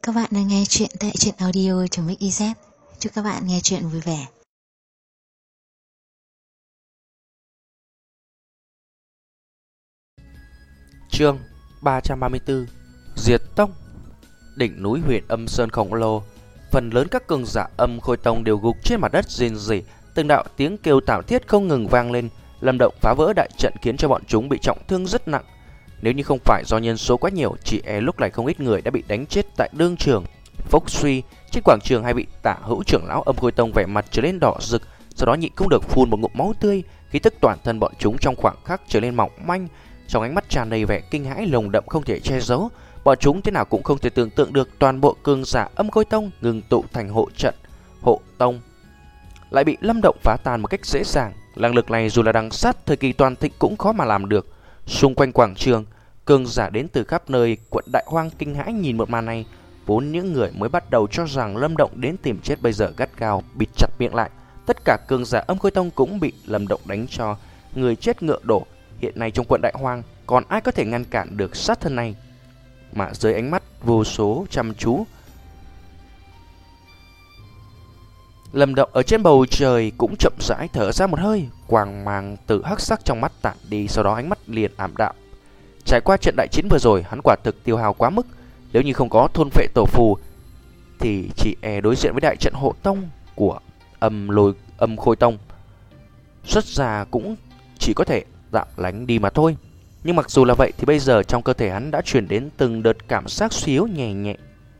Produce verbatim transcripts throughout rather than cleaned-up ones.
Các bạn đang nghe chuyện tại truyện audio.mixyz. Chúc các bạn nghe chuyện vui vẻ. Chương ba trăm ba mươi tư Diệt Tông. Đỉnh núi Huyền Âm Sơn khổng lồ, phần lớn các cường giả Âm Khôi Tông đều gục trên mặt đất rên rỉ, từng đạo tiếng kêu thảm thiết không ngừng vang lên. Lâm Động phá vỡ đại trận khiến cho bọn chúng bị trọng thương rất nặng. Nếu như không phải do nhân số quá nhiều, chỉ e lúc này không ít người đã bị đánh chết tại đương trường. Phốc suy, trên quảng trường hai vị Tả Hữu trưởng lão Âm Khôi Tông vẻ mặt trở lên đỏ rực, sau đó nhịn không được phun một ngụm máu tươi. Khí tức toàn thân bọn chúng trong khoảng khắc trở lên mỏng manh, trong ánh mắt tràn đầy vẻ kinh hãi lồng đậm không thể che giấu. Bọn chúng thế nào cũng không thể tưởng tượng được toàn bộ cường giả Âm Khôi Tông ngừng tụ thành hộ trận hộ tông lại bị Lâm Động phá tan một cách dễ dàng. Năng lực này dù là đằng sát thời kỳ toàn thịnh cũng khó mà làm được. Xung quanh quảng trường, cường giả đến từ khắp nơi quận Đại Hoang kinh hãi nhìn một màn này. Vốn những người mới bắt đầu cho rằng Lâm Động đến tìm chết bây giờ gắt gao bịt chặt miệng lại. Tất cả cường giả Âm Khôi Tông cũng bị Lâm Động đánh cho người chết ngựa đổ. Hiện nay trong quận Đại Hoang còn ai có thể ngăn cản được sát thân này? Mà dưới ánh mắt vô số chăm chú, Lâm Động ở trên bầu trời cũng chậm rãi thở ra một hơi. Quang mang từ hắc sắc trong mắt tản đi, sau đó ánh mắt liền ảm đạm. Trải qua trận đại chiến vừa rồi, hắn quả thực tiêu hao quá mức. Nếu như không có thôn phệ tổ phù thì chỉ e đối diện với đại trận hộ tông của Âm Lôi Âm Khôi Tông, xuất ra cũng chỉ có thể tạm lánh đi mà thôi. Nhưng mặc dù là vậy thì bây giờ trong cơ thể hắn đã truyền đến từng đợt cảm giác suy yếu nhẹ nhẹ.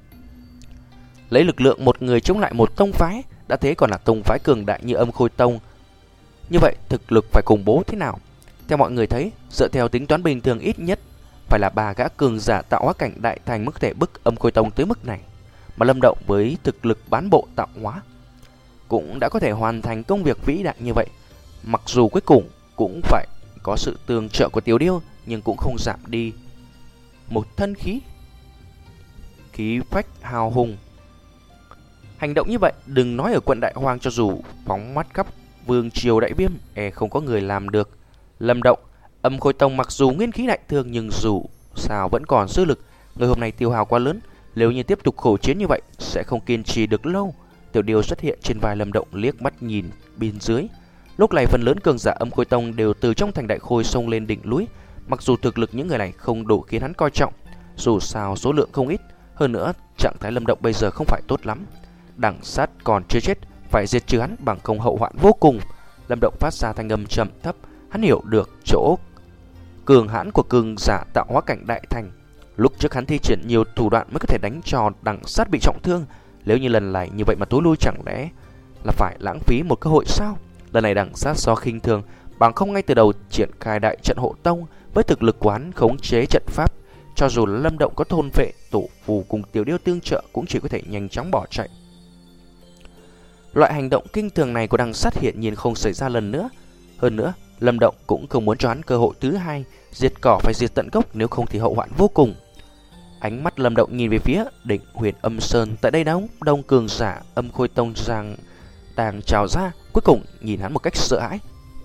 Lấy lực lượng một người chống lại một tông phái, đã thế còn là tông phái cường đại như Âm Khôi Tông, như vậy thực lực phải khủng bố thế nào? Theo mọi người thấy, dựa theo tính toán bình thường ít nhất phải là ba gã cường giả tạo hóa cảnh đại thành mới có thể bức Âm Khôi Tông tới mức này. Mà Lâm Động với thực lực bán bộ tạo hóa cũng đã có thể hoàn thành công việc vĩ đại như vậy. Mặc dù cuối cùng cũng phải có sự tương trợ của Tiểu Điêu, nhưng cũng không giảm đi một thân khí khí phách hào hùng. Hành động như vậy đừng nói ở quận Đại Hoang, cho dù phóng mắt khắp vương triều Đại Viêm e không có người làm được. Lâm Động, Âm Khôi Tông mặc dù nguyên khí đại thương nhưng dù sao vẫn còn dư lực. Người hôm nay tiêu hao quá lớn, nếu như tiếp tục khổ chiến như vậy sẽ không kiên trì được lâu. Tiểu Điêu xuất hiện trên vai Lâm Động, liếc mắt nhìn bên dưới. Lúc này phần lớn cường giả Âm Khôi Tông đều từ trong thành Đại Khôi xông lên đỉnh núi. Mặc dù thực lực những người này không đủ khiến hắn coi trọng, dù sao số lượng không ít, hơn nữa trạng thái Lâm Động bây giờ không phải tốt lắm. Đằng sát còn chưa chết, phải diệt trừ hắn bằng không hậu hoạn vô cùng. Lâm Động phát ra thanh âm trầm thấp, hắn hiểu được chỗ cường hãn của cường giả tạo hóa cảnh đại thành. Lúc trước hắn thi triển nhiều thủ đoạn mới có thể đánh cho đằng sát bị trọng thương. Nếu như lần này như vậy mà tối lui, chẳng lẽ là phải lãng phí một cơ hội sao? Lần này đằng sát do khinh thường, bằng không ngay từ đầu triển khai đại trận hộ tông. Với thực lực quán khống chế trận pháp, cho dù Lâm Động có thôn vệ tổ phù cùng Tiểu Điêu tương trợ cũng chỉ có thể nhanh chóng bỏ chạy. Loại hành động kinh thường này của đằng sát hiện nhiên không xảy ra lần nữa. Hơn nữa, Lâm Động cũng không muốn cho hắn cơ hội thứ hai. Diệt cỏ phải diệt tận gốc, nếu không thì hậu hoạn vô cùng. Ánh mắt Lâm Động nhìn về phía đỉnh Huyền Âm Sơn. Tại đây đóng đông cường giả Âm Khôi Tông giang đang trào ra, cuối cùng nhìn hắn một cách sợ hãi.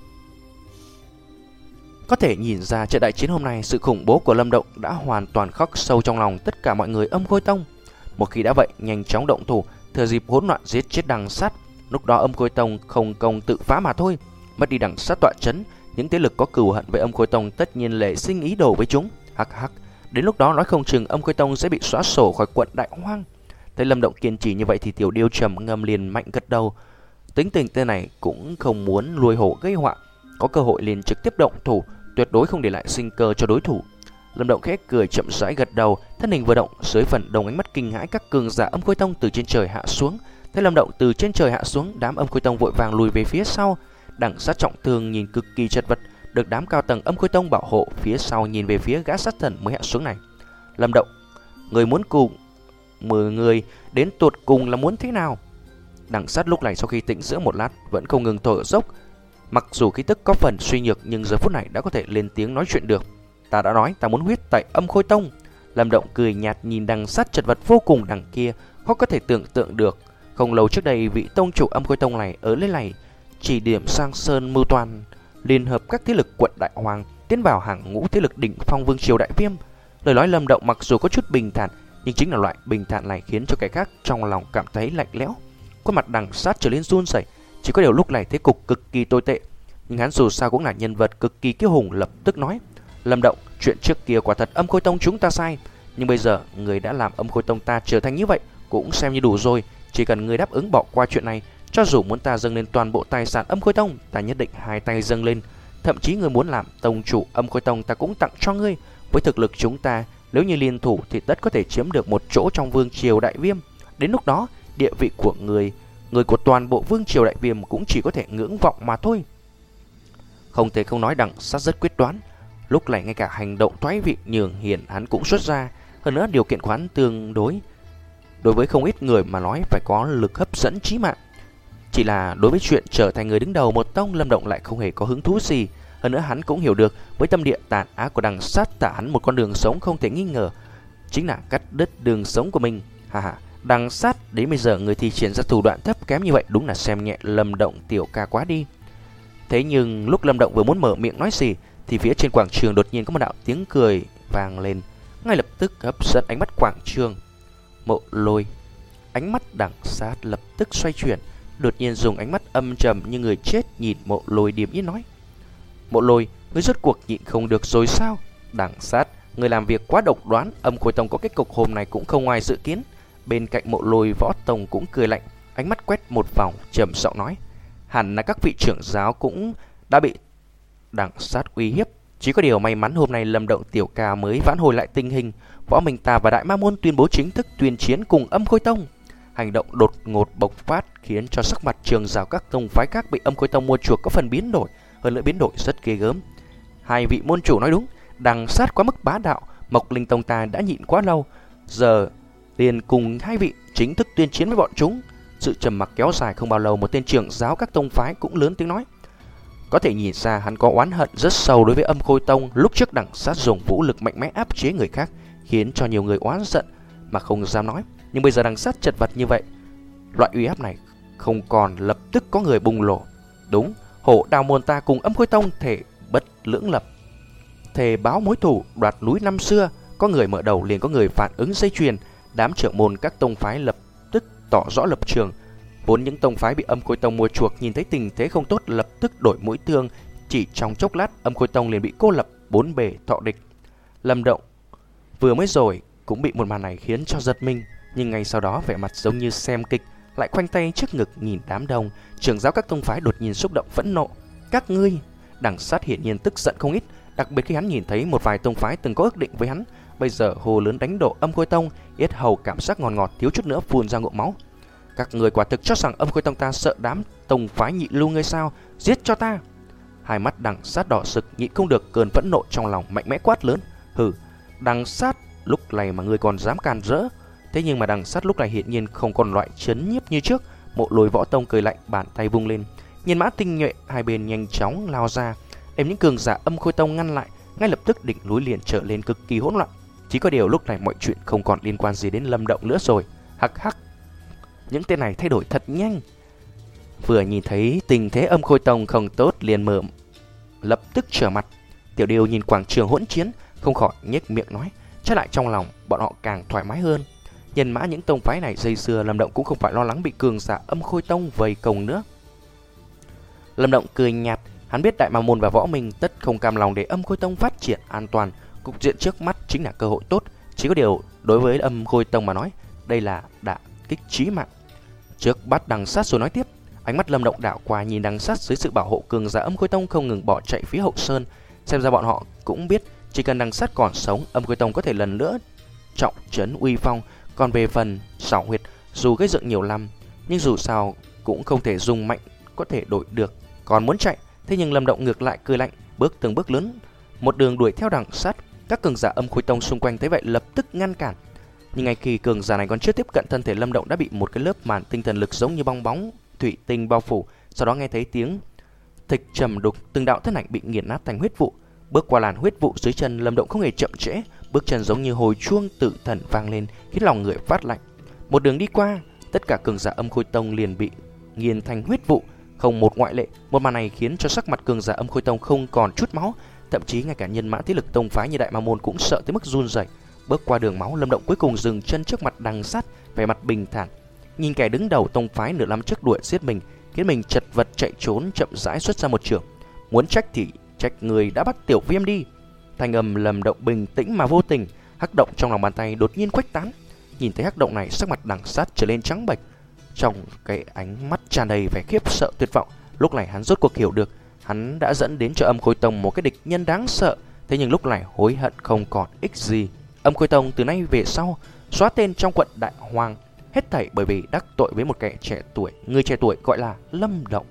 Có thể nhìn ra trận đại chiến hôm nay, sự khủng bố của Lâm Động đã hoàn toàn khắc sâu trong lòng tất cả mọi người Âm Khôi Tông. Một khi đã vậy, nhanh chóng động thủ, thừa dịp hỗn loạn giết chết đằng sát. Lúc đó Âm Khôi Tông không công tự phá mà thôi. Mất đi đằng sát tọa chấn, những thế lực có cừu hận với Âm Khôi Tông tất nhiên lệ sinh ý đồ với chúng. Hắc hắc, đến lúc đó nói không chừng Âm Khôi Tông sẽ bị xóa sổ khỏi quận Đại Hoang. Thấy Lâm Động kiên trì như vậy thì Tiểu Điêu trầm ngâm liền mạnh gật đầu. Tính tình tên này cũng không muốn lùi hổ gây họa, có cơ hội liền trực tiếp động thủ, tuyệt đối không để lại sinh cơ cho đối thủ. Lâm Động khẽ cười chậm rãi gật đầu, thân hình vừa động, dưới phần đông ánh mắt kinh hãi các cường giả Âm Khôi Tông từ trên trời hạ xuống. Thấy Lâm Động từ trên trời hạ xuống, đám Âm Khôi Tông vội vàng lùi về phía sau. Đằng sát trọng thương nhìn cực kỳ chật vật, được đám cao tầng Âm Khôi Tông bảo hộ, phía sau nhìn về phía gã sát thần mới hạ xuống này. Lâm Động, người muốn cùng mười người đến tụt cùng là muốn thế nào? Đằng sát lúc này sau khi tĩnh dưỡng một lát vẫn không ngừng thở dốc. Mặc dù khí tức có phần suy nhược nhưng giờ phút này đã có thể lên tiếng nói chuyện được. Ta đã nói ta muốn huyết tại Âm Khôi Tông. Lâm Động cười nhạt nhìn đằng sát chật vật vô cùng đằng kia, khó có thể tưởng tượng được. Không lâu trước đây vị tông chủ Âm Khôi Tông này ở lên này chỉ điểm sang sơn mưu toàn, liên hợp các thế lực quận Đại Hoang tiến vào hàng ngũ thế lực đỉnh phong vương triều Đại Viêm. Lời nói Lâm Động mặc dù có chút bình thản, Nhưng chính là loại bình thản này khiến cho kẻ khác trong lòng cảm thấy lạnh lẽo. Khuôn mặt Đằng Sát trở lên run rẩy. Chỉ có điều lúc này thế cục cực kỳ tồi tệ, nhưng hắn dù sao cũng là nhân vật cực kỳ kiêu hùng, lập tức nói: Lâm Động, chuyện trước kia quả thật Âm Khôi Tông chúng ta sai, nhưng bây giờ người đã làm Âm Khôi Tông ta trở thành như vậy cũng xem như đủ rồi. Chỉ cần người đáp ứng bỏ qua chuyện này, cho dù muốn ta dâng lên toàn bộ tài sản Âm Khôi Tông, ta nhất định hai tay dâng lên. Thậm chí người muốn làm tông chủ Âm Khôi Tông ta cũng tặng cho ngươi. Với thực lực chúng ta, nếu như liên thủ thì tất có thể chiếm được một chỗ trong vương triều Đại Viêm. Đến lúc đó, địa vị của người, người của toàn bộ vương triều Đại Viêm cũng chỉ có thể ngưỡng vọng mà thôi. Không thể không nói Đằng Sát rất quyết đoán. Lúc này ngay cả hành động thoái vị nhường hiển hắn cũng xuất ra. Hơn nữa điều kiện của hắn tương đối đối với không ít người mà nói phải có lực hấp dẫn chí mạng. Chỉ là đối với chuyện trở thành người đứng đầu một tông, Lâm Động lại không hề có hứng thú gì. Hơn nữa hắn cũng hiểu được với tâm địa tàn ác của Đằng Sát tả hắn một con đường sống không thể nghi ngờ, chính là cắt đứt đường sống của mình. Hà hà, Đằng Sát đến bây giờ người thi triển ra thủ đoạn thấp kém như vậy đúng là xem nhẹ Lâm Động tiểu ca quá đi. Thế nhưng lúc Lâm Động vừa muốn mở miệng nói gì thì phía trên quảng trường đột nhiên có một đạo tiếng cười vang lên, ngay lập tức hấp dẫn ánh mắt quảng trường. Mộ Lôi. Ánh mắt Đằng Sát lập tức xoay chuyển, đột nhiên dùng ánh mắt âm trầm như người chết nhìn Mộ Lôi điềm nhiên nói: Mộ Lôi, ngươi rốt cuộc nhịn không được rồi sao? Đằng Sát, người làm việc quá độc đoán, Âm Khôi Tông có kết cục hôm nay cũng không ngoài dự kiến. Bên cạnh Mộ Lôi, Võ Tông cũng cười lạnh, ánh mắt quét một vòng, trầm giọng nói: hẳn là các vị trưởng giáo cũng đã bị Đằng Sát uy hiếp. Chỉ có điều may mắn hôm nay Lâm Động tiểu ca mới vãn hồi lại tình hình. Võ Minh ta và Đại Ma Môn tuyên bố chính thức tuyên chiến cùng Âm Khôi Tông. Hành động đột ngột bộc phát khiến cho sắc mặt trường giáo các tông phái khác bị Âm Khôi Tông mua chuộc có phần biến đổi, hơn nữa biến đổi rất ghê gớm. Hai vị môn chủ nói đúng, Đằng Sát quá mức bá đạo, Mộc Linh Tông ta đã nhịn quá lâu, giờ liền cùng hai vị chính thức tuyên chiến với bọn chúng. Sự trầm mặc kéo dài không bao lâu, một tên trưởng giáo các tông phái cũng lớn tiếng nói. Có thể nhìn ra hắn có oán hận rất sâu đối với Âm Khôi Tông. Lúc trước Đằng Sát dùng vũ lực mạnh mẽ áp chế người khác, khiến cho nhiều người oán giận mà không dám nói. Nhưng bây giờ Đằng Sát chật vật như vậy, loại uy áp này không còn, lập tức có người bùng nổ. Đúng, Hổ Đào môn ta cùng Âm Khôi Tông thể bất lưỡng lập, thề báo mối thù đoạt núi năm xưa. Có người mở đầu liền có người phản ứng dây chuyền. Đám trưởng môn các tông phái lập tức tỏ rõ lập trường. Vốn những tông phái bị Âm Khôi Tông mua chuộc nhìn thấy tình thế không tốt, lập tức đổi mũi thương. Chỉ trong chốc lát Âm Khôi Tông liền bị cô lập, bốn bề thọ địch. Lâm Động vừa mới rồi cũng bị một màn này khiến cho giật mình, nhưng ngay sau đó vẻ mặt giống như xem kịch, lại khoanh tay trước ngực nhìn đám đông. Trưởng giáo các tông phái đột nhiên xúc động phẫn nộ. Các ngươi! Đằng Sát hiển nhiên tức giận không ít, đặc biệt khi hắn nhìn thấy một vài tông phái từng có ước định với hắn bây giờ hồ lớn đánh đổ Âm Khôi Tông, yết hầu cảm giác ngọt ngọt thiếu chút nữa phun ra ngụm máu. Các người quả thực cho rằng Âm Khôi Tông ta sợ đám tông phái nhị lưu ngươi sao? Giết cho ta! Hai mắt Đằng Sát đỏ sực, nhịn không được cơn phẫn nộ trong lòng, mạnh mẽ quát lớn. Hừ, Đằng Sát, lúc này mà ngươi còn dám càn rỡ? Thế nhưng mà Đằng Sát lúc này hiển nhiên không còn loại chấn nhiếp như trước. Mộ Lôi Võ Tông cười lạnh, bàn tay vung lên, nhân mã tinh nhuệ hai bên nhanh chóng lao ra, đem những cường giả Âm Khôi Tông ngăn lại. Ngay lập tức đỉnh núi liền trở lên cực kỳ hỗn loạn. Chỉ có điều lúc này mọi chuyện không còn liên quan gì đến Lâm Động nữa rồi. Hắc hắc, những tên này thay đổi thật nhanh. Vừa nhìn thấy tình thế Âm Khôi Tông không tốt liền mở lập tức trở mặt. Tiểu Điêu nhìn quảng trường hỗn chiến không khỏi nhếch miệng nói, trái lại trong lòng bọn họ càng thoải mái hơn. Nhân mã những tông phái này dây dưa, Lâm Động cũng không phải lo lắng bị cường giả Âm Khôi Tông vây công nữa. Lâm Động cười nhạt, hắn biết Đại Ma Môn và Võ Minh tất không cam lòng để Âm Khôi Tông phát triển an toàn. Cục diện trước mắt chính là cơ hội tốt. Chỉ có điều đối với Âm Khôi Tông mà nói, đây là đả kích chí mạng. Trước bắt Đằng Sát rồi nói tiếp. Ánh mắt Lâm Động đảo qua nhìn Đằng Sát dưới sự bảo hộ cường giả Âm Khôi Tông không ngừng bỏ chạy phía hậu sơn. Xem ra bọn họ cũng biết chỉ cần Đằng Sát còn sống, Âm Khôi Tông có thể lần nữa trọng trấn uy phong. Còn về phần xảo huyệt, dù gây dựng nhiều năm, nhưng dù sao cũng không thể dùng mạnh có thể đổi được. Còn muốn chạy, thế nhưng Lâm Động ngược lại cười lạnh, bước từng bước lớn, một đường đuổi theo Đằng Sát. Các cường giả Âm Khôi Tông xung quanh thấy vậy lập tức ngăn cản. Nhưng ngay khi cường giả này còn chưa tiếp cận, thân thể Lâm Động đã bị một cái lớp màn tinh thần lực giống như bong bóng thủy tinh bao phủ. Sau đó nghe thấy tiếng thịch trầm đục, từng đạo thân ảnh bị nghiền nát thành huyết vụ. Bước qua làn huyết vụ dưới chân, Lâm Động không hề chậm trễ, bước chân giống như hồi chuông tự thần vang lên, khiến lòng người phát lạnh. Một đường đi qua, tất cả cường giả Âm Khôi Tông liền bị nghiền thành huyết vụ, không một ngoại lệ. Một màn này khiến cho sắc mặt cường giả Âm Khôi Tông không còn chút máu, thậm chí ngay cả nhân mã thế lực tông phái như Đại Ma Môn cũng sợ tới mức run rẩy. bước qua đường máu, Lâm Động cuối cùng dừng chân trước mặt Đằng Sát, vẻ mặt bình thản. Nhìn kẻ đứng đầu tông phái nửa năm trước đuổi giết mình, khiến mình chật vật chạy trốn, chậm rãi xuất ra một trường. Muốn trách thì trách người đã bắt Tiểu Viêm đi. Thanh âm Lâm Động bình tĩnh mà vô tình. Hắc động trong lòng bàn tay đột nhiên khuếch tán. Nhìn thấy hắc động này, sắc mặt Đằng Sát trở lên trắng bệch, trong cái ánh mắt tràn đầy vẻ khiếp sợ tuyệt vọng. Lúc này hắn rốt cuộc hiểu được, hắn đã dẫn đến cho Âm Khôi Tông một cái địch nhân đáng sợ. Thế nhưng lúc này hối hận không còn ích gì. Âm Khôi Tông từ nay về sau xóa tên trong quận Đại Hoang, hết thảy bởi vì đắc tội với một kẻ trẻ tuổi, người trẻ tuổi gọi là Lâm Động.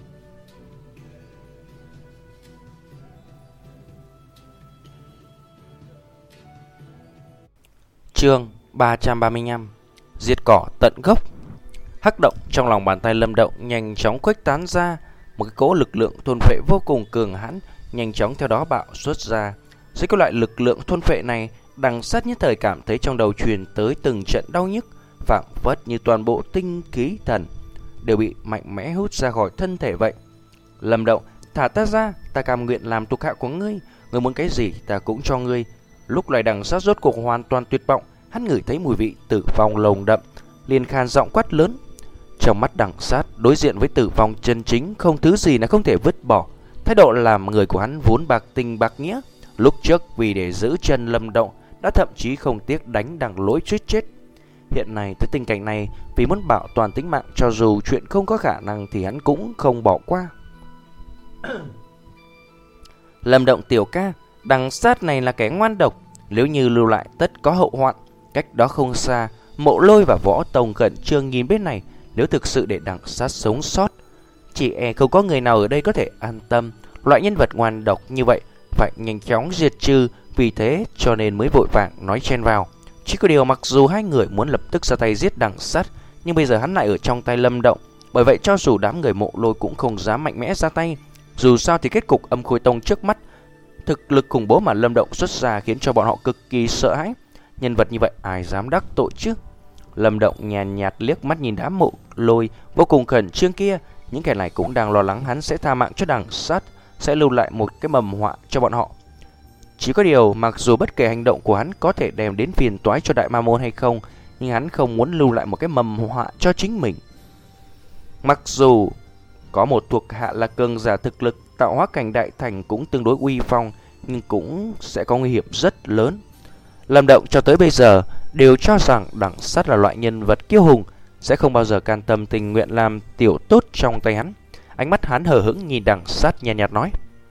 Chương ba trăm ba mươi lăm. Diệt cỏ tận gốc. Hắc động trong lòng bàn tay Lâm Động nhanh chóng khuếch tán ra, một cái cỗ lực lượng thôn phệ vô cùng cường hãn nhanh chóng theo đó bạo xuất ra. Dưới cái loại lực lượng thôn phệ này, Đằng Sát nhất thời cảm thấy trong đầu truyền tới từng trận đau nhức, phảng phất như toàn bộ tinh khí thần đều bị mạnh mẽ hút ra khỏi thân thể vậy. Lâm Động, thả ta ra, ta cam nguyện làm thuộc hạ của ngươi, ngươi muốn cái gì ta cũng cho ngươi. Lúc này Đằng Sát rốt cuộc hoàn toàn tuyệt vọng, hắn ngửi thấy mùi vị tử vong nồng đậm, liền khan giọng quát lớn. Trong mắt Đằng Sát, đối diện với tử vong chân chính, không thứ gì là không thể vứt bỏ. Thái độ làm người của hắn vốn bạc tình bạc nghĩa. Lúc trước vì để giữ chân Lâm Động, đã thậm chí không tiếc đánh Đằng Lỗi suýt chết. Hiện nay tới tình cảnh này, vì muốn bảo toàn tính mạng, cho dù chuyện không có khả năng thì hắn cũng không bỏ qua. Lâm Động tiểu ca, Đằng Sát này là kẻ ngoan độc, nếu như lưu lại tất có hậu hoạn. Cách đó không xa, Mộ Lôi và Võ Tông khẩn trương nhìn bên này. Nếu thực sự để Đằng Sát sống sót, chỉ e không có người nào ở đây có thể an tâm. Loại nhân vật ngoan độc như vậy phải nhanh chóng diệt trừ, vì thế cho nên mới vội vàng nói chen vào. Chỉ có điều mặc dù hai người muốn lập tức ra tay giết Đằng Sát, nhưng bây giờ hắn lại ở trong tay Lâm Động. Bởi vậy cho dù đám người Mộ Lôi cũng không dám mạnh mẽ ra tay. Dù sao thì kết cục Âm Khôi Tông trước mắt, thực lực khủng bố mà Lâm Động xuất ra khiến cho bọn họ cực kỳ sợ hãi. Nhân vật như vậy ai dám đắc tội chứ? Lâm Động nhàn nhạt liếc mắt nhìn đám Mộ Lôi vô cùng khẩn trương kia. Những kẻ này cũng đang lo lắng hắn sẽ tha mạng cho Đằng Sát, sẽ lưu lại một cái mầm họa cho bọn họ. Chỉ có điều mặc dù bất kể hành động của hắn có thể đem đến phiền toái cho Đại Ma Môn hay không, nhưng hắn không muốn lưu lại một cái mầm họa cho chính mình. Mặc dù có một thuộc hạ là cường giả thực lực tạo hóa cảnh đại thành cũng tương đối uy phong, nhưng cũng sẽ có nguy hiểm rất lớn. Lâm Động cho tới bây giờ đều cho rằng Đằng Sát là loại nhân vật kiêu hùng, sẽ không bao giờ can tâm tình nguyện làm tiểu tốt trong tay hắn. Ánh mắt hắn hờ hững nhìn Đằng Sát nhàn nhạt nói: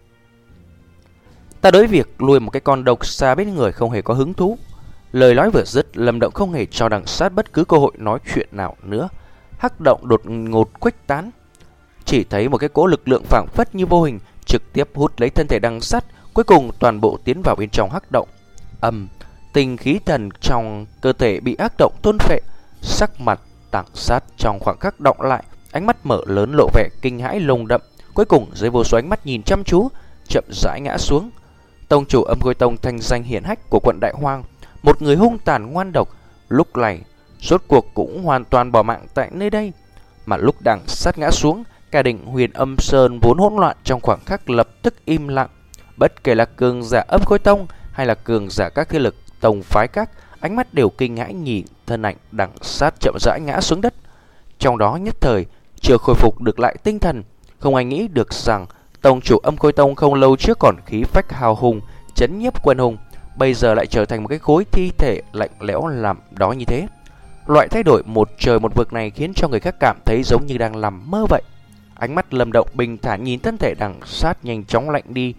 ta đối việc nuôi một cái con độc xà bên người không hề có hứng thú. Lời nói vừa dứt, Lâm Động không hề cho Đằng Sát bất cứ cơ hội nói chuyện nào nữa. Hắc động đột ngột khuếch tán, chỉ thấy một cái cỗ lực lượng phảng phất như vô hình trực tiếp hút lấy thân thể Đằng Sát, cuối cùng toàn bộ tiến vào bên trong hắc động. Âm, tinh khí thần trong cơ thể bị hắc động thôn phệ. Sắc mặt Đằng Sát trong khoảng khắc động lại, ánh mắt mở lớn lộ vẻ kinh hãi lồng đậm. Cuối cùng dưới vô số ánh mắt nhìn chăm chú, chậm rãi ngã xuống. Tông chủ Âm Khôi Tông thanh danh hiển hách của quận Đại Hoang, một người hung tàn ngoan độc, lúc này rốt cuộc cũng hoàn toàn bỏ mạng tại nơi đây. Mà lúc Đằng Sát ngã xuống, cả đỉnh Huyền Âm Sơn vốn hỗn loạn trong khoảng khắc lập tức im lặng. Bất kể là cường giả Âm Khôi Tông hay là cường giả các thế lực tông phái các, ánh mắt đều kinh hãi nhìn thân ảnh Đằng Sát chậm rãi ngã xuống đất. Trong đó nhất thời chưa khôi phục được lại tinh thần. Không ai nghĩ được rằng tông chủ Âm Khôi Tông không lâu trước còn khí phách hào hùng, chấn nhiếp quân hùng, bây giờ lại trở thành một cái khối thi thể lạnh lẽo làm đó như thế. Loại thay đổi một trời một vực này khiến cho người khác cảm thấy giống như đang nằm mơ vậy. Ánh mắt Lâm Động bình thản nhìn thân thể Đằng Sát nhanh chóng lạnh đi.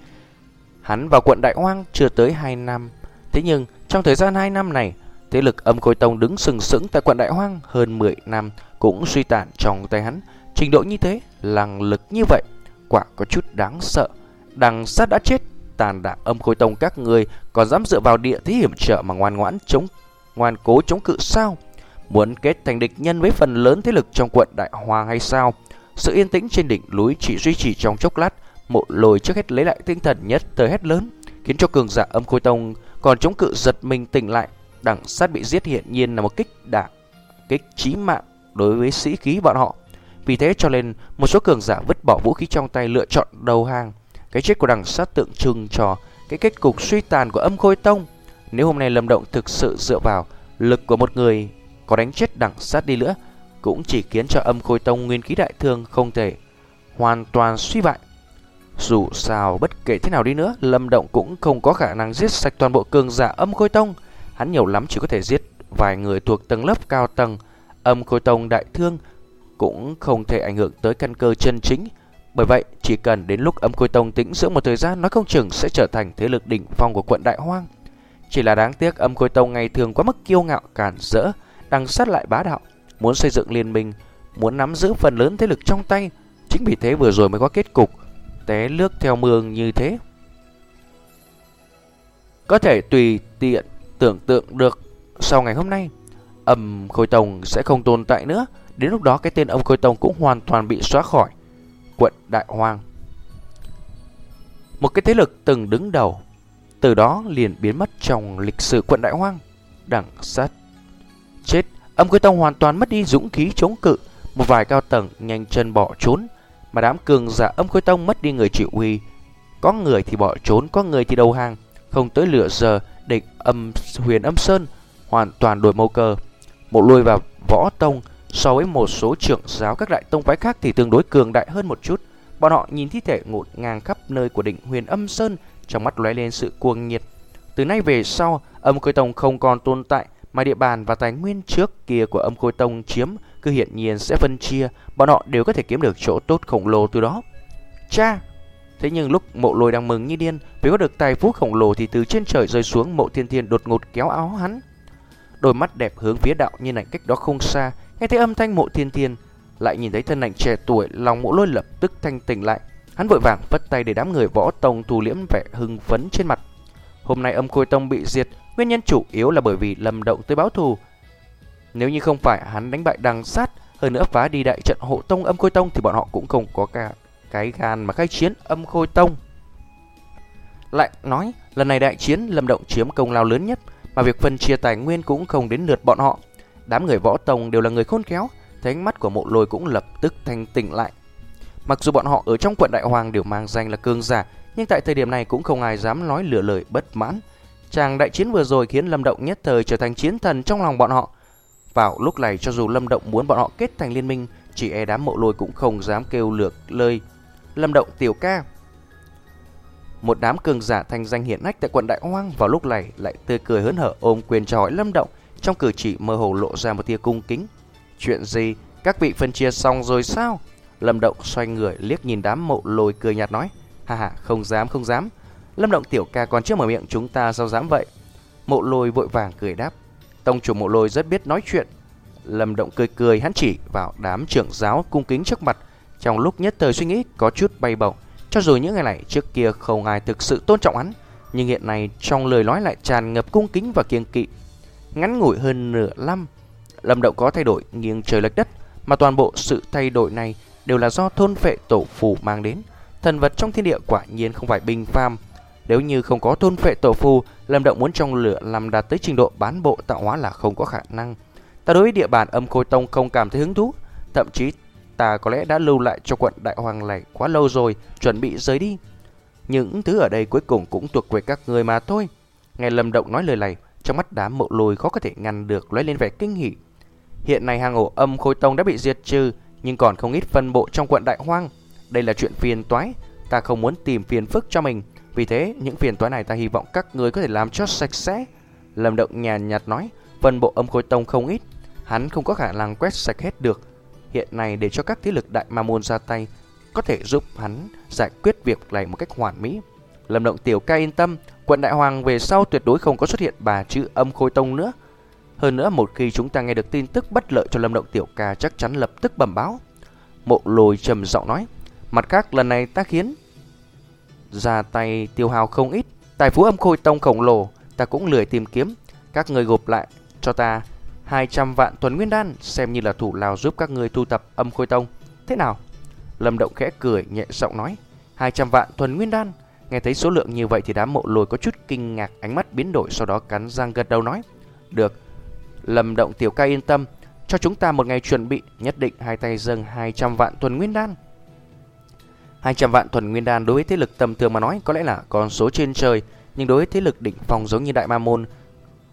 Hắn vào quận Đại Hoang chưa tới hai năm, thế nhưng trong thời gian hai năm này, thế lực Âm Khôi Tông đứng sừng sững tại quận Đại Hoang hơn mười năm cũng suy tàn trong tay hắn. Trình độ như thế, năng lực như vậy, quả có chút đáng sợ. Đằng Sát đã chết, tàn đảng Âm Khôi Tông các người còn dám dựa vào địa thế hiểm trở mà ngoan ngoãn chống ngoan cố chống cự sao? Muốn kết thành địch nhân với phần lớn thế lực trong quận Đại Hoang hay sao? Sự yên tĩnh trên đỉnh núi chỉ duy trì trong chốc lát. Mộ Lôi trước hết lấy lại tinh thần nhất thời hét lớn, khiến cho cường giả Âm Khôi Tông còn chống cự giật mình tỉnh lại. Đằng Sát bị giết hiển nhiên là một kích đả kích chí mạng đối với sĩ khí bọn họ. Vì thế cho nên một số cường giả vứt bỏ vũ khí trong tay lựa chọn đầu hàng. Cái chết của Đằng Sát tượng trưng cho cái kết cục suy tàn của Âm Khôi Tông. Nếu hôm nay Lâm Động thực sự dựa vào lực của một người có đánh chết Đằng Sát đi nữa, cũng chỉ khiến cho Âm Khôi Tông nguyên khí đại thương không thể hoàn toàn suy bại. Dù sao bất kể thế nào đi nữa, Lâm Động cũng không có khả năng giết sạch toàn bộ cường giả Âm Khôi Tông. Hắn nhiều lắm chỉ có thể giết vài người thuộc tầng lớp cao tầng. Âm Khôi Tông đại thương cũng không thể ảnh hưởng tới căn cơ chân chính. Bởi vậy, chỉ cần đến lúc Âm Khôi Tông tĩnh dưỡng một thời gian, nói không chừng sẽ trở thành thế lực đỉnh phong của quận Đại Hoang. Chỉ là đáng tiếc Âm Khôi Tông ngày thường quá mức kiêu ngạo cản rỡ, Đằng Sát lại bá đạo, muốn xây dựng liên minh, muốn nắm giữ phần lớn thế lực trong tay. Chính vì thế vừa rồi mới có kết cục té nước theo mương như thế. Có thể tùy tiện tưởng tượng được sau ngày hôm nay, Âm Khôi Tông sẽ không tồn tại nữa. Đến lúc đó cái tên Âm Khôi Tông cũng hoàn toàn bị xóa khỏi quận Đại Hoang. Một cái thế lực từng đứng đầu, từ đó liền biến mất trong lịch sử quận Đại Hoang. Đằng Sát chết, Âm Khôi Tông hoàn toàn mất đi dũng khí chống cự. Một vài cao tầng nhanh chân bỏ trốn, mà đám cường giả Âm Khôi Tông mất đi người chỉ huy. Có người thì bỏ trốn, có người thì đầu hàng. Không tới lửa giờ, địch âm Huyền Âm Sơn hoàn toàn đổi màu cờ. Mộ Lôi vào Võ Tông so với một số trưởng giáo các đại tông phái khác thì tương đối cường đại hơn một chút. Bọn họ nhìn thi thể ngổn ngang khắp nơi của đỉnh Huyền Âm Sơn, trong mắt lóe lên sự cuồng nhiệt. Từ nay về sau, Âm Khôi Tông không còn tồn tại, mà địa bàn và tài nguyên trước kia của Âm Khôi Tông chiếm cứ hiển nhiên sẽ phân chia. Bọn họ đều có thể kiếm được chỗ tốt khổng lồ từ đó. Cha! Thế nhưng lúc Mộ Lôi đang mừng như điên vì có được tài phú khổng lồ thì từ trên trời rơi xuống, Mộ Thiên Thiên đột ngột kéo áo hắn. Đôi mắt đẹp hướng phía đạo nhân ảnh cách đó không xa. Nghe thấy âm thanh Mộ Thiên Thiên, lại nhìn thấy thân ảnh trẻ tuổi, lòng Mộ Lôi lập tức thanh tỉnh lại. Hắn vội vàng phất tay để đám người Võ Tông thu liễm vẻ hưng phấn trên mặt. Hôm nay Âm Khôi Tông bị diệt, nguyên nhân chủ yếu là bởi vì Lâm Động tới báo thù. Nếu như không phải hắn đánh bại Đằng Sát, hơn nữa phá đi đại trận hộ tông Âm Khôi Tông, thì bọn họ cũng không có cả cái gan mà khai chiến Âm Khôi Tông. Lại nói, lần này đại chiến Lâm Động chiếm công lao lớn nhất, mà việc phân chia tài nguyên cũng không đến lượt bọn họ. Đám người Võ Tông đều là người khôn khéo, thấy ánh mắt của Mộ Lôi cũng lập tức thanh tỉnh lại. Mặc dù bọn họ ở trong quận Đại Hoang đều mang danh là cường giả, nhưng tại thời điểm này cũng không ai dám nói lừa lời bất mãn. Chàng đại chiến vừa rồi khiến Lâm Động nhất thời trở thành chiến thần trong lòng bọn họ. Vào lúc này, cho dù Lâm Động muốn bọn họ kết thành liên minh, chỉ e đám Mộ Lôi cũng không dám kêu lược lời Lâm Động tiểu ca. Một đám cường giả thành danh hiển hách tại quận Đại Hoang vào lúc này lại tươi cười hớn hở ôm quyền chào hỏi Lâm Động, trong cử chỉ mơ hồ lộ ra một tia cung kính. Chuyện gì? Các vị phân chia xong rồi sao? Lâm Động xoay người liếc nhìn đám Mộ Lôi cười nhạt nói: ha ha, không dám không dám. Lâm Động tiểu ca còn chưa mở miệng, chúng ta sao dám vậy? Mộ Lôi vội vàng cười đáp: tông chủ Mộ Lôi rất biết nói chuyện. Lâm Động cười cười, hắn chỉ vào đám trưởng giáo cung kính trước mặt, trong lúc nhất thời suy nghĩ có chút bay bổng. Cho dù những ngày này trước kia không ai thực sự tôn trọng hắn, nhưng hiện nay trong lời nói lại tràn ngập cung kính và kiêng kỵ. Ngắn ngủi hơn nửa năm, Lâm Động có thay đổi nghiêng trời lệch đất, mà toàn bộ sự thay đổi này đều là do thôn phệ tổ phù mang đến. Thần vật trong thiên địa quả nhiên không phải bình phàm. Nếu như không có thôn phệ tổ phù, Lâm Động muốn trong lửa làm đạt tới trình độ bán bộ tạo hóa là không có khả năng. Ta đối với địa bàn Âm Khôi Tông không cảm thấy hứng thú, thậm chí ta có lẽ đã lưu lại cho quận Đại Hoang này quá lâu rồi, chuẩn bị rời đi. Những thứ ở đây cuối cùng cũng thuộc về các người mà thôi. Nghe Lâm Động nói lời này, trong mắt đám Mộ Lôi khó có thể ngăn được lóe lên vẻ kinh hỉ. Hiện nay hang ổ Âm Khôi Tông đã bị diệt trừ, nhưng còn không ít phân bộ trong quận Đại Hoang. Đây là chuyện phiền toái, ta không muốn tìm phiền phức cho mình. Vì thế, những phiền toái này ta hy vọng các người có thể làm cho sạch sẽ. Lâm Động nhàn nhạt nói, phân bộ Âm Khôi Tông không ít, hắn không có khả năng quét sạch hết được. Hiện nay để cho các thế lực Đại Ma Môn ra tay, có thể giúp hắn giải quyết việc này một cách hoàn mỹ. Lâm Động tiểu ca yên tâm, quận Đại Hoang về sau tuyệt đối không có xuất hiện bà chữ Âm Khôi Tông nữa. Hơn nữa, một khi chúng ta nghe được tin tức bất lợi cho Lâm Động tiểu ca, chắc chắn lập tức bẩm báo. Mộ Lôi trầm giọng nói, mặt khác lần này ta khiến ra tay tiêu hao không ít, tài phú Âm Khôi Tông khổng lồ, ta cũng lười tìm kiếm. Các người gộp lại cho ta hai trăm vạn thuần nguyên đan, xem như là thủ lao giúp các người thu thập Âm Khôi Tông. Thế nào? Lâm Động khẽ cười nhẹ giọng nói, hai trăm vạn thuần nguyên đan. Nghe thấy số lượng như vậy thì đám Mộ Lôi có chút kinh ngạc, ánh mắt biến đổi, sau đó cắn răng gật đầu nói, được, Lâm Động tiểu ca yên tâm, cho chúng ta một ngày chuẩn bị, nhất định hai tay dâng hai trăm vạn thuần nguyên đan. hai trăm vạn thuần nguyên đan đối với thế lực tầm thường mà nói có lẽ là con số trên trời, nhưng đối với thế lực đỉnh phong giống như Đại Ma Môn,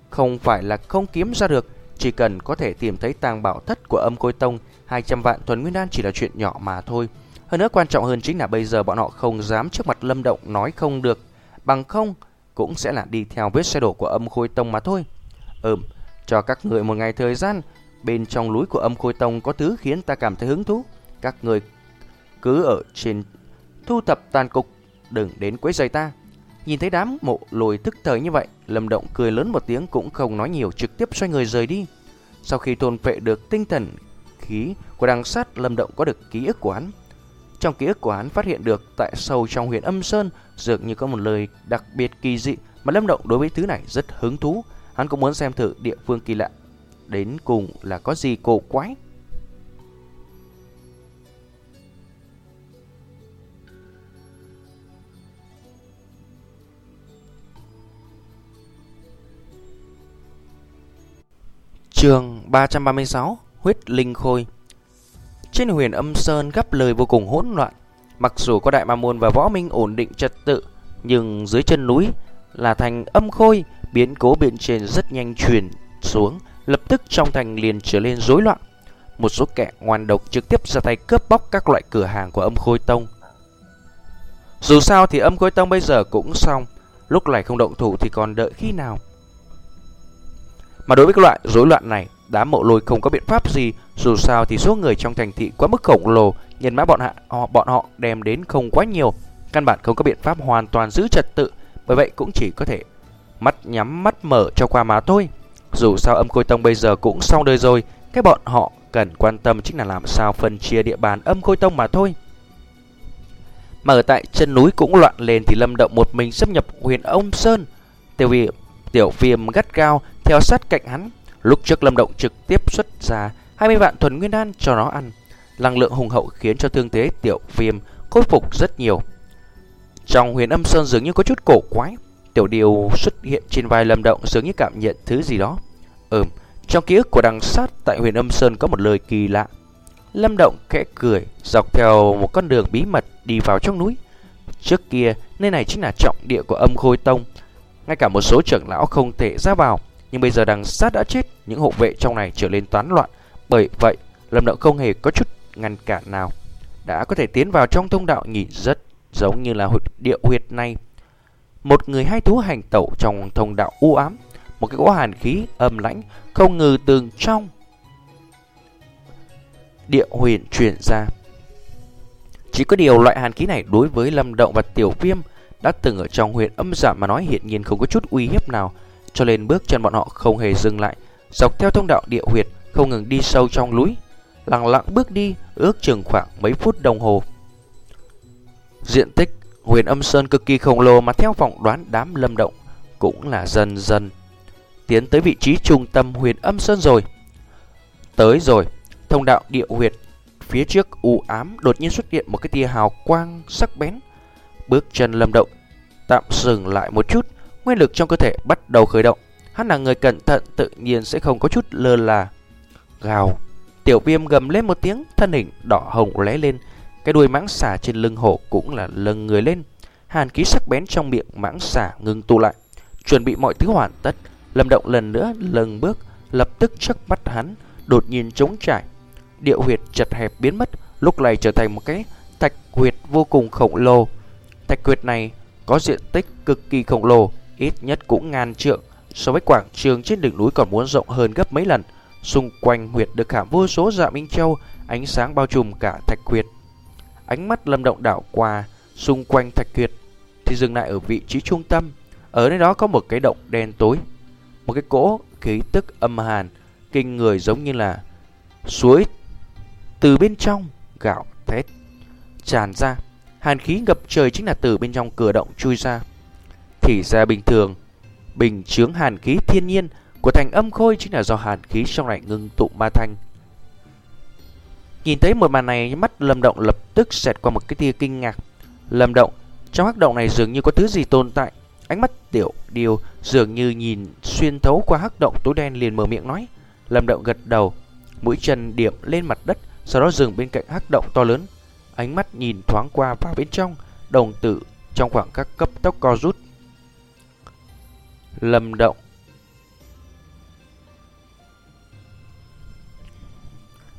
không phải là không kiếm ra được, chỉ cần có thể tìm thấy tàng bảo thất của Âm Khôi Tông, hai trăm vạn thuần nguyên đan chỉ là chuyện nhỏ mà thôi. Hơn nữa quan trọng hơn chính là bây giờ bọn họ không dám trước mặt Lâm Động nói không được, bằng không cũng sẽ là đi theo vết xe đổ của Âm Khôi Tông mà thôi. Ừm, cho các người một ngày thời gian, bên trong núi của Âm Khôi Tông có thứ khiến ta cảm thấy hứng thú. Các người cứ ở trên thu thập tàn cục, đừng đến quấy rầy ta. Nhìn thấy đám mộ lùi tức thời như vậy, Lâm Động cười lớn một tiếng cũng không nói nhiều, trực tiếp xoay người rời đi. Sau khi thôn phệ được tinh thần khí của đằng sát, Lâm Động có được ký ức của hắn. Trong ký ức của hắn phát hiện được tại sâu trong huyện Âm Sơn dường như có một lời đặc biệt kỳ dị, mà Lâm Động đối với thứ này rất hứng thú. Hắn cũng muốn xem thử địa phương kỳ lạ đến cùng là có gì cổ quái. Chương ba trăm ba mươi sáu, Huyết Linh Khôi. Trên huyền Âm Sơn gấp lời vô cùng hỗn loạn. Mặc dù có Đại Ma Môn và Võ Minh ổn định trật tự, nhưng dưới chân núi là thành Âm Khôi, biến cố bên trên rất nhanh truyền xuống, lập tức trong thành liền trở lên rối loạn. Một số kẻ ngoan độc trực tiếp ra tay cướp bóc các loại cửa hàng của Âm Khôi Tông. Dù sao thì Âm Khôi Tông bây giờ cũng xong, lúc này không động thủ thì còn đợi khi nào. Mà đối với cái loại rối loạn này, đám Mộ Lôi không có biện pháp gì. Dù sao thì số người trong thành thị quá mức khổng lồ, nhân mã bọn, hạ, họ, bọn họ đem đến không quá nhiều, căn bản không có biện pháp hoàn toàn giữ trật tự. Bởi vậy cũng chỉ có thể mắt nhắm mắt mở cho qua mà thôi. Dù sao Âm Khôi Tông bây giờ cũng xong đời rồi, cái bọn họ cần quan tâm chính là làm sao phân chia địa bàn Âm Khôi Tông mà thôi. Mà ở tại chân núi cũng loạn lên thì Lâm Động một mình xâm nhập huyền Âm Sơn. Tiểu Viêm, Tiểu Viêm gắt gao theo sát cạnh hắn. Lúc trước Lâm Động trực tiếp xuất ra hai mươi vạn thuần nguyên đan cho nó ăn. Năng lượng hùng hậu khiến cho thương thế Tiểu Viêm khôi phục rất nhiều. Trong huyền Âm Sơn dường như có chút cổ quái. Tiểu Điều xuất hiện trên vai Lâm Động dường như cảm nhận thứ gì đó. Ừm, trong ký ức của đằng sát tại huyền Âm Sơn có một lời kỳ lạ. Lâm Động khẽ cười, dọc theo một con đường bí mật đi vào trong núi. Trước kia nơi này chính là trọng địa của Âm Khôi Tông, ngay cả một số trưởng lão không thể ra vào. Nhưng bây giờ đằng sát đã chết, những hộ vệ trong này trở lên toán loạn. Bởi vậy Lâm Động không hề có chút ngăn cản nào, đã có thể tiến vào trong thông đạo nhìn rất giống như là địa huyệt này. Một người hai thú hành tẩu trong thông đạo u ám. Một cái cỗ hàn khí âm lãnh không ngừ từ trong địa huyền truyền ra. Chỉ có điều loại hàn khí này đối với Lâm Động và Tiểu Viêm đã từng ở trong huyền âm giảm mà nói hiện nhiên không có chút uy hiếp nào, cho nên bước chân bọn họ không hề dừng lại, dọc theo thông đạo địa huyệt không ngừng đi sâu trong núi, lặng lặng bước đi ước chừng khoảng mấy phút đồng hồ. Diện tích huyền Âm Sơn cực kỳ khổng lồ, mà theo phỏng đoán đám Lâm Động cũng là dần dần tiến tới vị trí trung tâm huyền Âm Sơn rồi. Tới rồi, thông đạo địa huyệt phía trước u ám đột nhiên xuất hiện một cái tia hào quang sắc bén. Bước chân Lâm Động tạm dừng lại một chút, nguyên lực trong cơ thể bắt đầu khởi động. Hắn là người cẩn thận, tự nhiên sẽ không có chút lơ là. Gào, Tiểu Viêm gầm lên một tiếng, thân hình đỏ hồng lóe lên, cái đuôi mãng xà trên lưng hổ cũng là lâng người lên. Hàn khí sắc bén trong miệng mãng xà ngưng tụ lại. Chuẩn bị mọi thứ hoàn tất, Lâm Động lần nữa lần bước, lập tức trước mắt hắn đột nhiên trống trải. Địa huyệt chật hẹp biến mất, lúc này trở thành một cái thạch huyệt vô cùng khổng lồ. Thạch huyệt này có diện tích cực kỳ khổng lồ, ít nhất cũng ngàn trượng, so với quảng trường trên đỉnh núi còn muốn rộng hơn gấp mấy lần. Xung quanh huyệt được khảm vô số dạ minh châu, ánh sáng bao trùm cả thạch huyệt. Ánh mắt Lâm Động đảo qua xung quanh thạch huyệt thì dừng lại ở vị trí trung tâm. Ở nơi đó có một cái động đen tối, một cái cỗ khí tức âm hàn kinh người, giống như là suối từ bên trong gạo thét tràn ra. Hàn khí ngập trời chính là từ bên trong cửa động chui ra. Thì ra bình thường bình chướng hàn khí thiên nhiên của thành Âm Khôi chính là do hàn khí trong này ngưng tụ ma thành. Nhìn thấy một màn này, mắt Lâm Động lập tức xẹt qua một cái tia kinh ngạc. Lâm Động, trong hắc động này dường như có thứ gì tồn tại. Ánh mắt Tiểu Điều dường như nhìn xuyên thấu qua hắc động tối đen, liền mở miệng nói. Lâm Động gật đầu, mũi chân điểm lên mặt đất, sau đó dừng bên cạnh hắc động to lớn. Ánh mắt nhìn thoáng qua vào bên trong, đồng tử trong khoảng các cấp tốc co rút. Lâm Động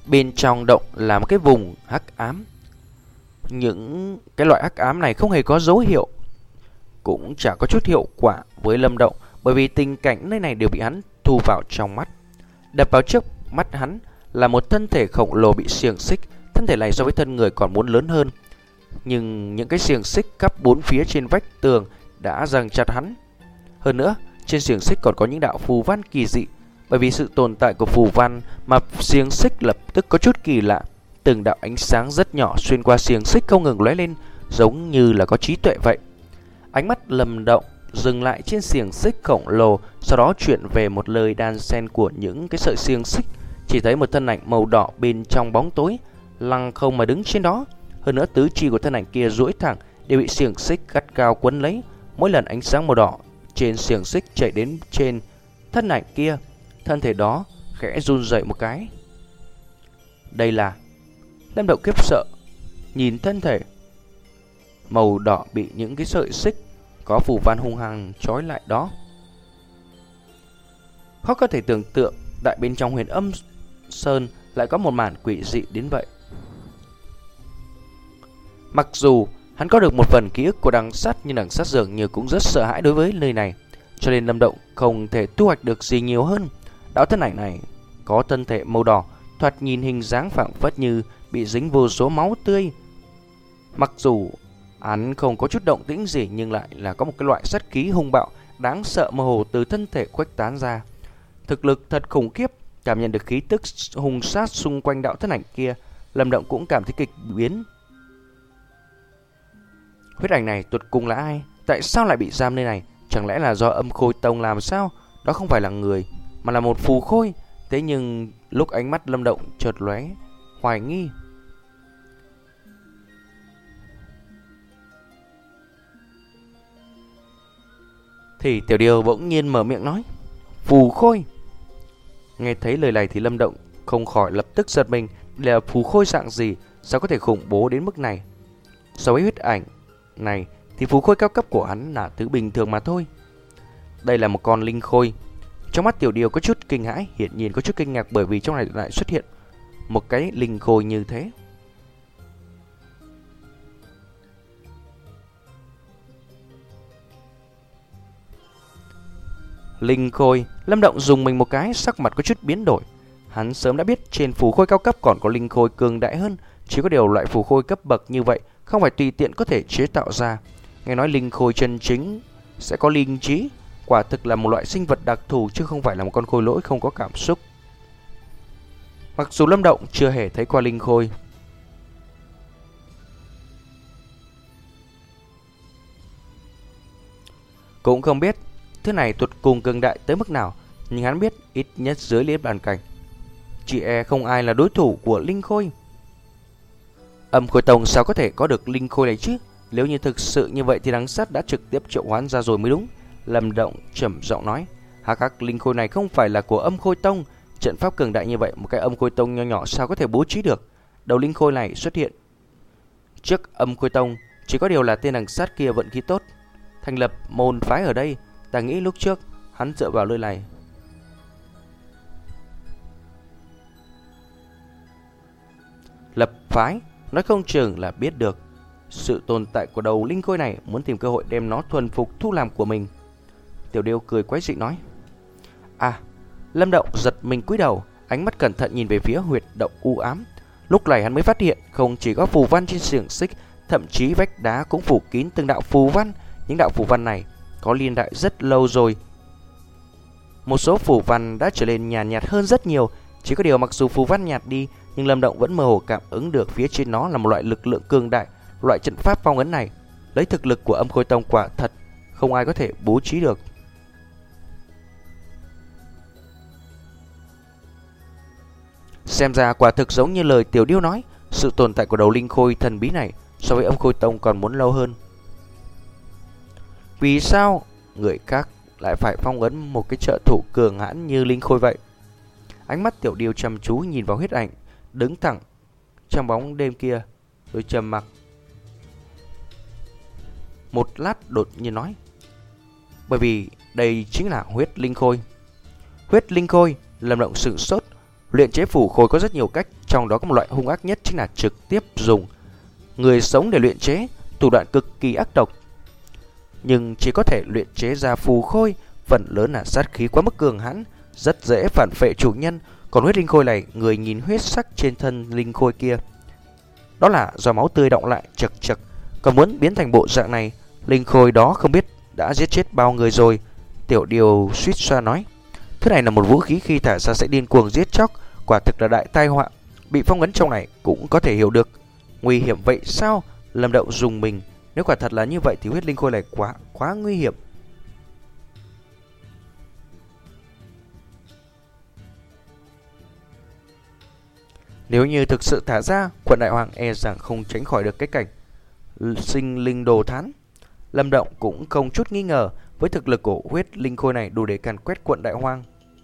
Bên trong động là một cái vùng hắc ám. Những cái loại hắc ám này không hề có dấu hiệu, cũng chả có chút hiệu quả với Lâm Động, bởi vì tình cảnh nơi này đều bị hắn thu vào trong mắt. Đập vào trước mắt hắn là một thân thể khổng lồ bị xiềng xích. Thân thể này so với thân người còn muốn lớn hơn, nhưng những cái xiềng xích khắp bốn phía trên vách tường đã giằng chặt hắn. Hơn nữa, trên xiềng xích còn có những đạo phù văn kỳ dị. Bởi vì sự tồn tại của phù văn mà xiềng xích lập tức có chút kỳ lạ. Từng đạo ánh sáng rất nhỏ xuyên qua xiềng xích không ngừng lóe lên, giống như là có trí tuệ vậy. Ánh mắt Lâm Động dừng lại trên xiềng xích khổng lồ, sau đó chuyển về một lời đan xen của những cái sợi xiềng xích. Chỉ thấy một thân ảnh màu đỏ bên trong bóng tối lăng không mà đứng trên đó. Hơn nữa tứ chi của thân ảnh kia duỗi thẳng, đều bị xiềng xích gắt cao quấn lấy. Mỗi lần ánh sáng màu đỏ trên xiềng xích chạy đến trên thân ảnh kia, thân thể đó khẽ run rẩy một cái. Đây là... Lâm Động khiếp sợ nhìn thân thể màu đỏ bị những cái sợi xích có phù văn hung hăng trói lại đó. Khó có thể tưởng tượng tại bên trong Huyền Âm Sơn lại có một màn quỷ dị đến vậy. Mặc dù hắn có được một phần ký ức của đằng sắt, nhưng đằng sắt dường như cũng rất sợ hãi đối với nơi này, cho nên Lâm Động không thể thu hoạch được gì nhiều hơn. Đạo thân ảnh này có thân thể màu đỏ, thoạt nhìn hình dáng phảng phất như bị dính vô số máu tươi. Mặc dù hắn không có chút động tĩnh gì, nhưng lại là có một cái loại sát khí hung bạo đáng sợ mơ hồ từ thân thể khuếch tán ra. Thực lực thật khủng khiếp. Cảm nhận được khí tức hung sát xung quanh đạo thân ảnh kia, Lâm Động cũng cảm thấy kịch biến. Huyết ảnh này tuột cùng là ai? Tại sao lại bị giam nơi này? Chẳng lẽ là do Âm Khôi Tông làm sao? Đó không phải là người, mà là một phù khôi. Thế nhưng lúc ánh mắt Lâm Động chợt lóe hoài nghi, thì Tiểu Điêu bỗng nhiên mở miệng nói: Phù khôi. Nghe thấy lời này thì Lâm Động không khỏi lập tức giật mình. Đây là phù khôi dạng gì? Sao có thể khủng bố đến mức này? So với huyết ảnh này thì phù khôi cao cấp của hắn là thứ bình thường mà thôi. Đây là một con linh khôi. Trong mắt Tiểu Điêu có chút kinh hãi, hiển nhiên có chút kinh ngạc, bởi vì trong này lại xuất hiện một cái linh khôi như thế. Linh khôi. Lâm Động dùng mình một cái, sắc mặt có chút biến đổi. Hắn sớm đã biết trên phù khôi cao cấp còn có linh khôi cường đại hơn, chỉ có điều loại phù khôi cấp bậc như vậy không phải tùy tiện có thể chế tạo ra. Nghe nói linh khôi chân chính sẽ có linh trí, quả thực là một loại sinh vật đặc thù, chứ không phải là một con khôi lỗi không có cảm xúc. Mặc dù Lâm Động chưa hề thấy qua linh khôi, cũng không biết thứ này tuột cùng cường đại tới mức nào, nhưng hắn biết ít nhất dưới liếp bàn cảnh, chỉ e không ai là đối thủ của linh khôi. Âm Khôi Tông sao có thể có được linh khôi này chứ? Nếu như thực sự như vậy thì đằng sắt đã trực tiếp triệu hoán ra rồi mới đúng. Lâm Động trầm giọng nói: hắc hắc, linh khôi này không phải là của Âm Khôi Tông. Trận pháp cường đại như vậy, một cái Âm Khôi Tông nho nhỏ sao có thể bố trí được? Đầu linh khôi này xuất hiện trước Âm Khôi Tông, chỉ có điều là tên đằng sát kia vận khí tốt, thành lập môn phái ở đây. Ta nghĩ lúc trước hắn dựa vào nơi này lập phái, nói không chừng là biết được sự tồn tại của đầu linh khôi này, muốn tìm cơ hội đem nó thuần phục thu làm của mình. Tiểu Điêu cười quái dị nói: À. Lâm Động giật mình cúi đầu, ánh mắt cẩn thận nhìn về phía huyệt động u ám. Lúc này hắn mới phát hiện không chỉ có phù văn trên xiềng xích, thậm chí vách đá cũng phủ kín từng đạo phù văn. Những đạo phù văn này có liên đại rất lâu rồi. Một số phù văn đã trở nên nhàn nhạt, nhạt hơn rất nhiều. Chỉ có điều mặc dù phù văn nhạt đi, nhưng Lâm Động vẫn mơ hồ cảm ứng được phía trên nó là một loại lực lượng cường đại. Loại trận pháp phong ấn này, lấy thực lực của Âm Khôi Tông quả thật không ai có thể bố trí được. Xem ra quả thực giống như lời Tiểu Điêu nói, sự tồn tại của đầu linh khôi thần bí này so với Âm Khôi Tông còn muốn lâu hơn. Vì sao người khác lại phải phong ấn một cái trợ thủ cường hãn như linh khôi vậy? Ánh mắt Tiểu Điêu chăm chú nhìn vào huyết ảnh đứng thẳng trong bóng đêm kia, rồi trầm mặc một lát, đột nhiên nói: Bởi vì đây chính là huyết linh khôi. Huyết linh khôi. Lâm Động sửng sốt. Luyện chế phù khôi có rất nhiều cách, trong đó có một loại hung ác nhất chính là trực tiếp dùng người sống để luyện chế, thủ đoạn cực kỳ ác độc. Nhưng chỉ có thể luyện chế ra phù khôi, phần lớn là sát khí quá mức cường hãn, rất dễ phản phệ chủ nhân. Còn huyết linh khôi này, người nhìn huyết sắc trên thân linh khôi kia, đó là do máu tươi đọng lại chật chật. Còn muốn biến thành bộ dạng này, linh khôi đó không biết đã giết chết bao người rồi. Tiểu Điều suýt xoa nói, thứ này là một vũ khí khi thả ra sẽ điên cuồng giết chóc, quả thực là đại tai họa. Bị phong ấn trong này cũng có thể hiểu được. Nguy hiểm vậy sao? Lâm Động dùng mình. Nếu quả thật là như vậy thì huyết linh khôi này quá quá nguy hiểm. Nếu như thực sự thả ra, quận Đại Hoàng e rằng không tránh khỏi được cái cảnh sinh linh đồ thán. Lâm Động cũng không chút nghi ngờ, với thực lực của huyết linh khôi này đủ để càn quét quận Đại Hoang.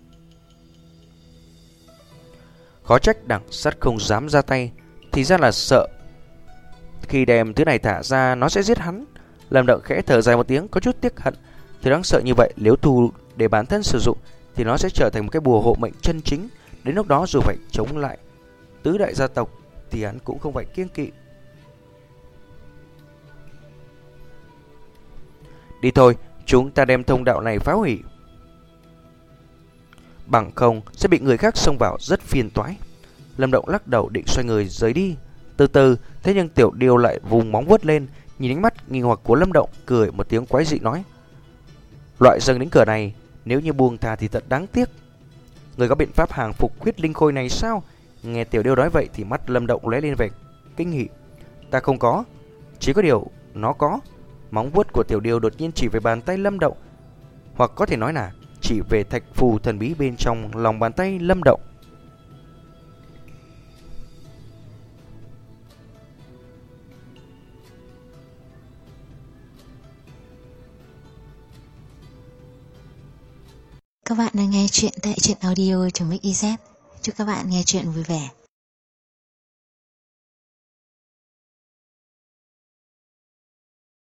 Khó trách đẳng sắt không dám ra tay, thì ra là sợ khi đem thứ này thả ra nó sẽ giết hắn. Lâm Động khẽ thở dài một tiếng, có chút tiếc hận. Thứ đáng sợ như vậy nếu thu để bản thân sử dụng thì nó sẽ trở thành một cái bùa hộ mệnh chân chính. Đến lúc đó dù phải chống lại tứ đại gia tộc thì hắn cũng không phải kiêng kỵ. Đi thôi, chúng ta đem thông đạo này phá hủy, bằng không sẽ bị người khác xông vào rất phiền toái. Lâm Động lắc đầu định xoay người rời đi. Từ từ, thế nhưng Tiểu Điêu lại vùng móng vuốt lên, nhìn ánh mắt nghi hoặc của Lâm Động, cười một tiếng quái dị nói: loại dâng đến cửa này, nếu như buông tha thì thật đáng tiếc. Người có biện pháp hàng phục huyết linh khôi này sao? Nghe Tiểu Điêu nói vậy thì mắt Lâm Động lóe lên vẻ kinh hỉ. Ta không có, chỉ có điều nó có. Móng vuốt của Tiểu Điêu đột nhiên chỉ về bàn tay Lâm Động, hoặc có thể nói là chỉ về thạch phù thần bí bên trong lòng bàn tay Lâm Động. Các bạn đang nghe chuyện tại truyện audio.mixyz. Chúc các bạn nghe chuyện vui vẻ.